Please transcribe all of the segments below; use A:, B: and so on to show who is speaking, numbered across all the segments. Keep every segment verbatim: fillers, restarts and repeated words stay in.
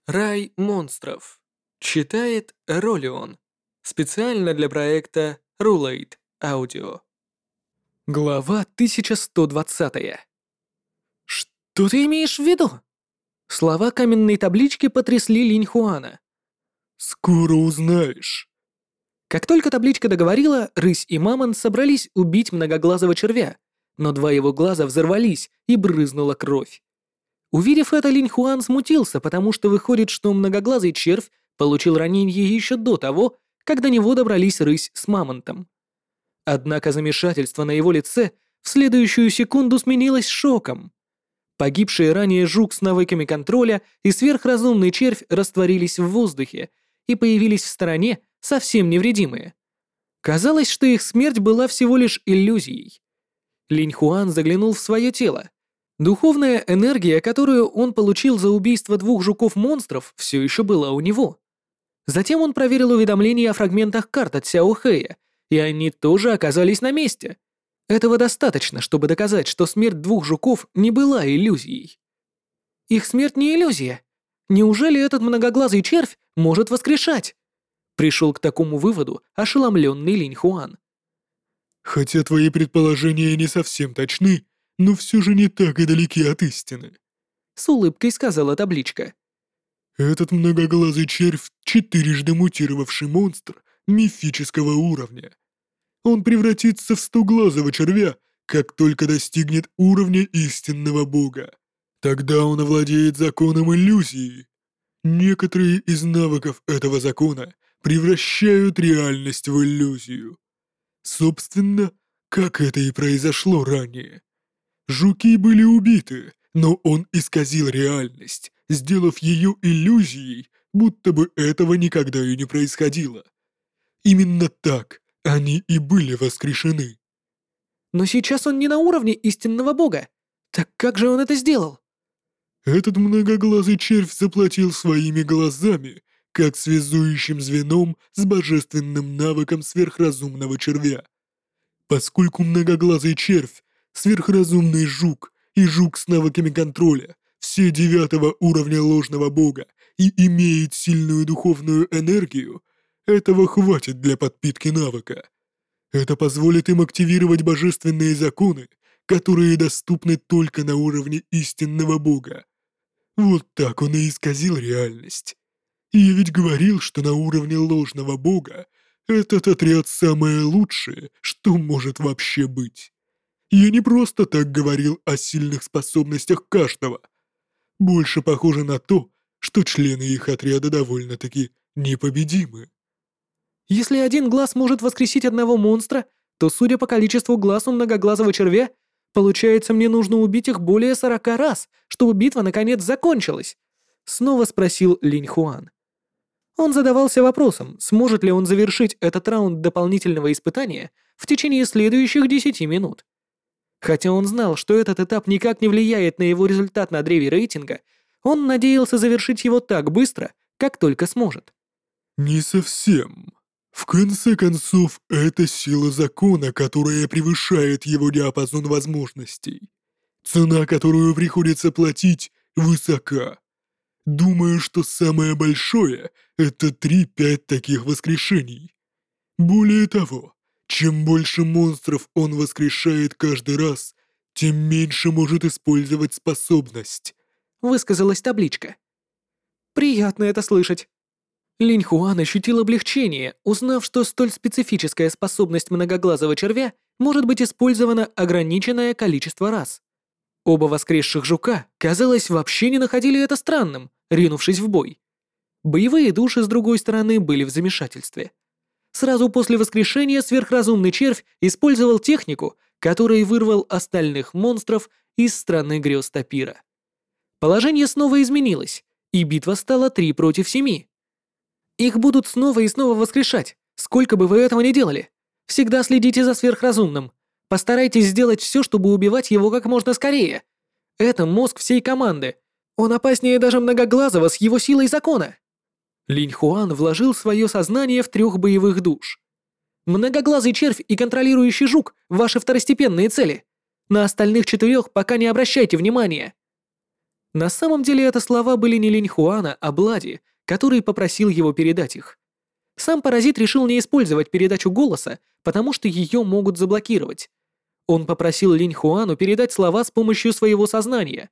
A: Рай монстров. Читает Ролион. Специально для проекта Rulate Audio. Глава тысяча сто двадцать. «Что ты имеешь в виду?» Слова каменной таблички потрясли Линь Хуана.
B: «Скоро узнаешь».
A: Как только табличка договорила, рысь и мамонт собрались убить многоглазого червя, но два его глаза взорвались и брызнула кровь. Увидев это, Линь Хуан смутился, потому что выходит, что многоглазый червь получил ранение еще до того, как до него добрались рысь с мамонтом. Однако замешательство на его лице в следующую секунду сменилось шоком. Погибшие ранее жук с навыками контроля и сверхразумный червь растворились в воздухе и появились в стороне совсем невредимые. Казалось, что их смерть была всего лишь иллюзией. Линь Хуан заглянул в свое тело. Духовная энергия, которую он получил за убийство двух жуков-монстров, все еще была у него. Затем он проверил уведомления о фрагментах карт от Сяо Хэя, и они тоже оказались на месте. Этого достаточно, чтобы доказать, что смерть двух жуков не была иллюзией. Их смерть не иллюзия. Неужели этот многоглазый червь может воскрешать? Пришел к такому выводу ошеломленный Линь Хуан.
B: Хотя твои предположения не совсем точны, но все же не так и далеки от истины.
A: С улыбкой сказала табличка.
B: Этот многоглазый червь — четырежды мутировавший монстр мифического уровня. Он превратится в стоглазого червя, как только достигнет уровня истинного бога. Тогда он овладеет законом иллюзии. Некоторые из навыков этого закона превращают реальность в иллюзию. Собственно, как это и произошло ранее. Жуки были убиты, но он исказил реальность, сделав ее иллюзией, будто бы этого никогда и не происходило. Именно так они и были воскрешены.
A: Но сейчас он не на уровне истинного бога. Так как же он это сделал?
B: Этот многоглазый червь заплатил своими глазами, как связующим звеном с божественным навыком сверхразумного червя. Поскольку многоглазый червь, сверхразумный жук и жук с навыками контроля, все девятого уровня ложного бога и имеет сильную духовную энергию, этого хватит для подпитки навыка. Это позволит им активировать божественные законы, которые доступны только на уровне истинного бога. Вот так он и исказил реальность. И я ведь говорил, что на уровне ложного бога этот отряд самое лучшее, что может вообще быть. Я не просто так говорил о сильных способностях каждого. Больше похоже на то, что члены их отряда довольно-таки непобедимы.
A: Если один глаз может воскресить одного монстра, то, судя по количеству глаз у многоглазого червя, получается, мне нужно убить их более сорока раз, чтобы битва наконец закончилась. Снова спросил Линь Хуан. Он задавался вопросом, сможет ли он завершить этот раунд дополнительного испытания в течение следующих десяти минут. Хотя он знал, что этот этап никак не влияет на его результат на древе рейтинга, он надеялся завершить его так быстро, как только сможет.
B: Не совсем. В конце концов, это сила закона, которая превышает его диапазон возможностей. Цена, которую приходится платить, высока. Думаю, что самое большое — это три-пять таких воскрешений. Более того, чем больше монстров он воскрешает каждый раз, тем меньше может использовать способность.
A: Высказалась табличка. Приятно это слышать. Линь Хуан ощутил облегчение, узнав, что столь специфическая способность многоглазого червя может быть использована ограниченное количество раз. Оба воскресших жука, казалось, вообще не находили это странным, ринувшись в бой. Боевые души, с другой стороны, были в замешательстве. Сразу после воскрешения сверхразумный червь использовал технику, которой вырвал остальных монстров из страны грез Тапира. Положение снова изменилось, и битва стала три против семи. Их будут снова и снова воскрешать, сколько бы вы этого ни делали. Всегда следите за сверхразумным. Постарайтесь сделать все, чтобы убивать его как можно скорее. Это мозг всей команды. Он опаснее даже многоглазого с его силой закона. Линь Хуан вложил свое сознание в трех боевых душ. Многоглазый червь и контролирующий жук — ваши второстепенные цели. На остальных четырех пока не обращайте внимания. На самом деле это слова были не Линьхуана, а Блади, который попросил его передать их. Сам паразит решил не использовать передачу голоса, потому что ее могут заблокировать. Он попросил Линьхуану передать слова с помощью своего сознания.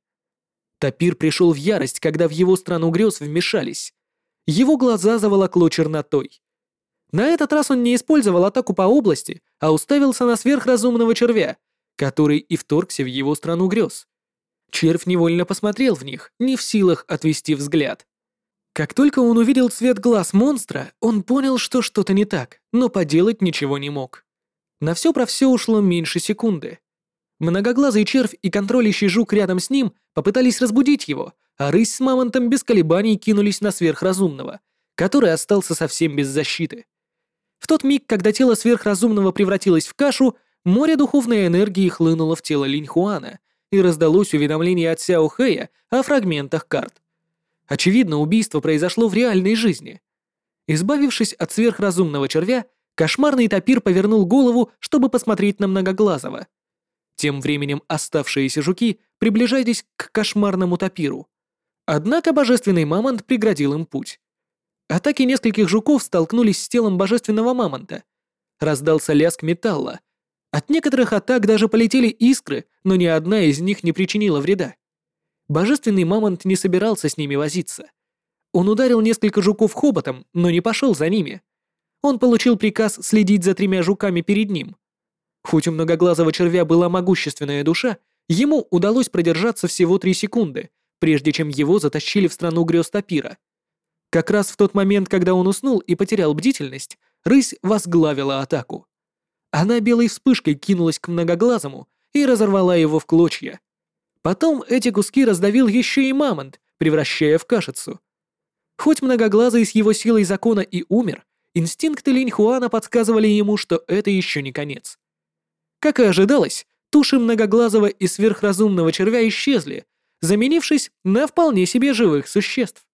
A: Тапир пришел в ярость, когда в его страну грез вмешались. Его глаза заволокло чернотой. На этот раз он не использовал атаку по области, а уставился на сверхразумного червя, который и вторгся в его страну грез. Червь невольно посмотрел в них, не в силах отвести взгляд. Как только он увидел цвет глаз монстра, он понял, что что-то не так, но поделать ничего не мог. На все про все ушло меньше секунды. Многоглазый червь и контролирующий жук рядом с ним попытались разбудить его, а рысь с мамонтом без колебаний кинулись на сверхразумного, который остался совсем без защиты. В тот миг, когда тело сверхразумного превратилось в кашу, море духовной энергии хлынуло в тело Линьхуана, и раздалось уведомление от Сяо Хэя о фрагментах карт. Очевидно, убийство произошло в реальной жизни. Избавившись от сверхразумного червя, кошмарный тапир повернул голову, чтобы посмотреть на Многоглазого. Тем временем оставшиеся жуки приближались к кошмарному тапиру. Однако божественный мамонт преградил им путь. Атаки нескольких жуков столкнулись с телом божественного мамонта. Раздался лязг металла. От некоторых атак даже полетели искры, но ни одна из них не причинила вреда. Божественный мамонт не собирался с ними возиться. Он ударил несколько жуков хоботом, но не пошел за ними. Он получил приказ следить за тремя жуками перед ним. Хоть у многоглазого червя была могущественная душа, ему удалось продержаться всего три секунды, прежде чем его затащили в страну грез тапира. Как раз в тот момент, когда он уснул и потерял бдительность, рысь возглавила атаку. Она белой вспышкой кинулась к многоглазому и разорвала его в клочья. Потом эти куски раздавил еще и мамонт, превращая в кашицу. Хоть многоглазый с его силой закона и умер, инстинкты Линьхуана подсказывали ему, что это еще не конец. Как и ожидалось, туши многоглазого и сверхразумного червя исчезли, заменившись на вполне себе живых существ.